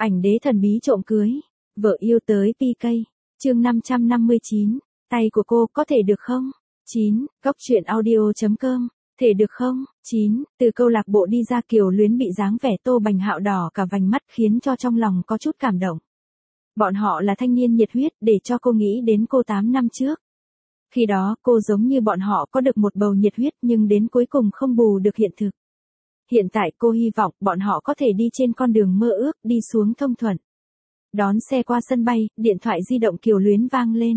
Ảnh đế thần bí trộm cưới. Vợ yêu tới PK. Chương 559. Tay của cô có thể được không? 9. Góc truyện audio.com. Thể được không? 9. Từ câu lạc bộ đi ra Kiều Luyến bị dáng vẻ Tô Bành Hạo đỏ cả vành mắt khiến cho trong lòng có chút cảm động. Bọn họ là thanh niên nhiệt huyết để cho cô nghĩ đến cô 8 năm trước. Khi đó cô giống như bọn họ có được một bầu nhiệt huyết nhưng đến cuối cùng không bù được hiện thực. Hiện tại cô hy vọng bọn họ có thể đi trên con đường mơ ước đi xuống thông thuận. Đón xe qua sân bay, điện thoại di động Kiều Luyến vang lên.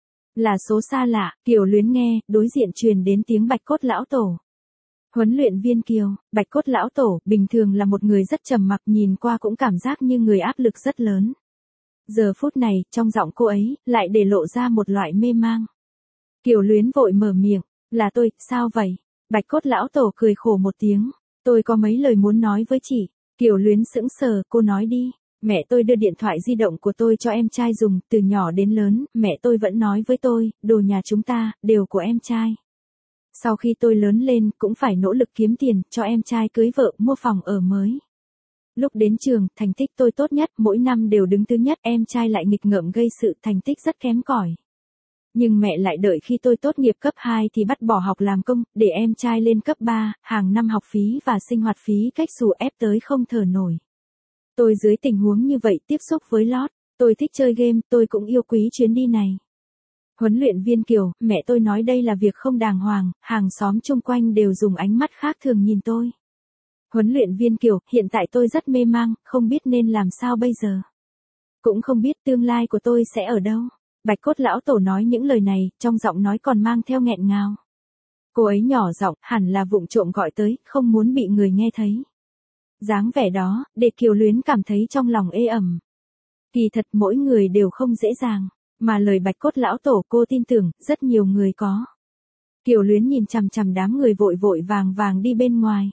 Là số xa lạ, Kiều Luyến nghe, đối diện truyền đến tiếng Bạch Cốt lão tổ. Huấn luyện viên Kiều, Bạch Cốt lão tổ, bình thường là một người rất trầm mặc nhìn qua cũng cảm giác như người áp lực rất lớn. Giờ phút này, trong giọng cô ấy, lại để lộ ra một loại mê mang. Kiều Luyến vội mở miệng, là tôi, sao vậy? Bạch Cốt lão tổ cười khổ một tiếng, tôi có mấy lời muốn nói với chị. Kiều Luyến sững sờ, cô nói đi. Mẹ tôi đưa điện thoại di động của tôi cho em trai dùng, từ nhỏ đến lớn, mẹ tôi vẫn nói với tôi, đồ nhà chúng ta, đều của em trai. Sau khi tôi lớn lên, cũng phải nỗ lực kiếm tiền, cho em trai cưới vợ, mua phòng ở mới. Lúc đến trường, thành tích tôi tốt nhất, mỗi năm đều đứng thứ nhất, em trai lại nghịch ngợm gây sự, thành tích rất kém cỏi. Nhưng mẹ lại đợi khi tôi tốt nghiệp cấp 2 thì bắt bỏ học làm công, để em trai lên cấp 3, hàng năm học phí và sinh hoạt phí cách xù ép tới không thở nổi. Tôi dưới tình huống như vậy tiếp xúc với lót, tôi thích chơi game, tôi cũng yêu quý chuyến đi này. Huấn luyện viên Kiều, mẹ tôi nói đây là việc không đàng hoàng, hàng xóm chung quanh đều dùng ánh mắt khác thường nhìn tôi. Huấn luyện viên Kiều, hiện tại tôi rất mê mang, không biết nên làm sao bây giờ. Cũng không biết tương lai của tôi sẽ ở đâu. Bạch Cốt lão tổ nói những lời này, trong giọng nói còn mang theo nghẹn ngào. Cô ấy nhỏ giọng, hẳn là vụng trộm gọi tới, không muốn bị người nghe thấy. Dáng vẻ đó, để Kiều Luyến cảm thấy trong lòng ê ẩm. Kỳ thật mỗi người đều không dễ dàng, mà lời Bạch Cốt lão tổ cô tin tưởng, rất nhiều người có. Kiều Luyến nhìn chằm chằm đám người vội vội vàng vàng đi bên ngoài.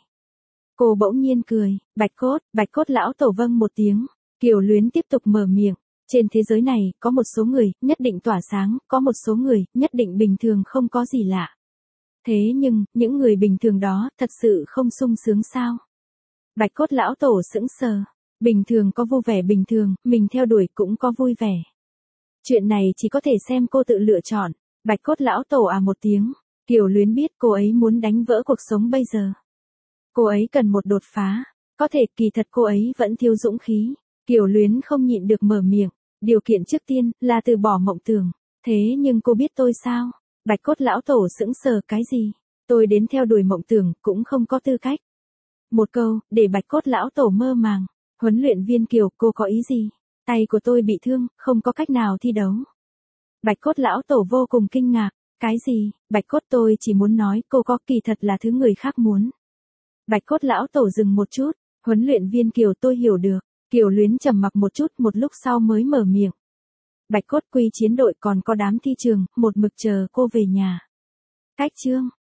Cô bỗng nhiên cười, Bạch Cốt lão tổ vâng một tiếng. Kiều Luyến tiếp tục mở miệng. Trên thế giới này, có một số người, nhất định tỏa sáng, có một số người, nhất định bình thường không có gì lạ. Thế nhưng, những người bình thường đó, thật sự không sung sướng sao? Bạch Cốt lão tổ sững sờ. Bình thường có vô vẻ bình thường, mình theo đuổi cũng có vui vẻ. Chuyện này chỉ có thể xem cô tự lựa chọn. Bạch Cốt lão tổ à một tiếng. Kiều Luyến biết cô ấy muốn đánh vỡ cuộc sống bây giờ. Cô ấy cần một đột phá. Có thể kỳ thật cô ấy vẫn thiếu dũng khí. Kiều Luyến không nhịn được mở miệng. Điều kiện trước tiên là từ bỏ mộng tưởng. Thế nhưng cô biết tôi sao? Bạch Cốt lão tổ sững sờ cái gì? Tôi đến theo đuổi mộng tưởng cũng không có tư cách. Một câu, để Bạch Cốt lão tổ mơ màng. Huấn luyện viên Kiều, cô có ý gì? Tay của tôi bị thương, không có cách nào thi đấu. Bạch Cốt lão tổ vô cùng kinh ngạc. Cái gì? Bạch Cốt tôi chỉ muốn nói cô có kỳ thật là thứ người khác muốn. Bạch Cốt lão tổ dừng một chút. Huấn luyện viên Kiều tôi hiểu được. Kiều Luyến trầm mặc một chút một lúc sau mới mở miệng. Bạch Cốt quy chiến đội còn có đám thi trường, một mực chờ cô về nhà. Cách chương.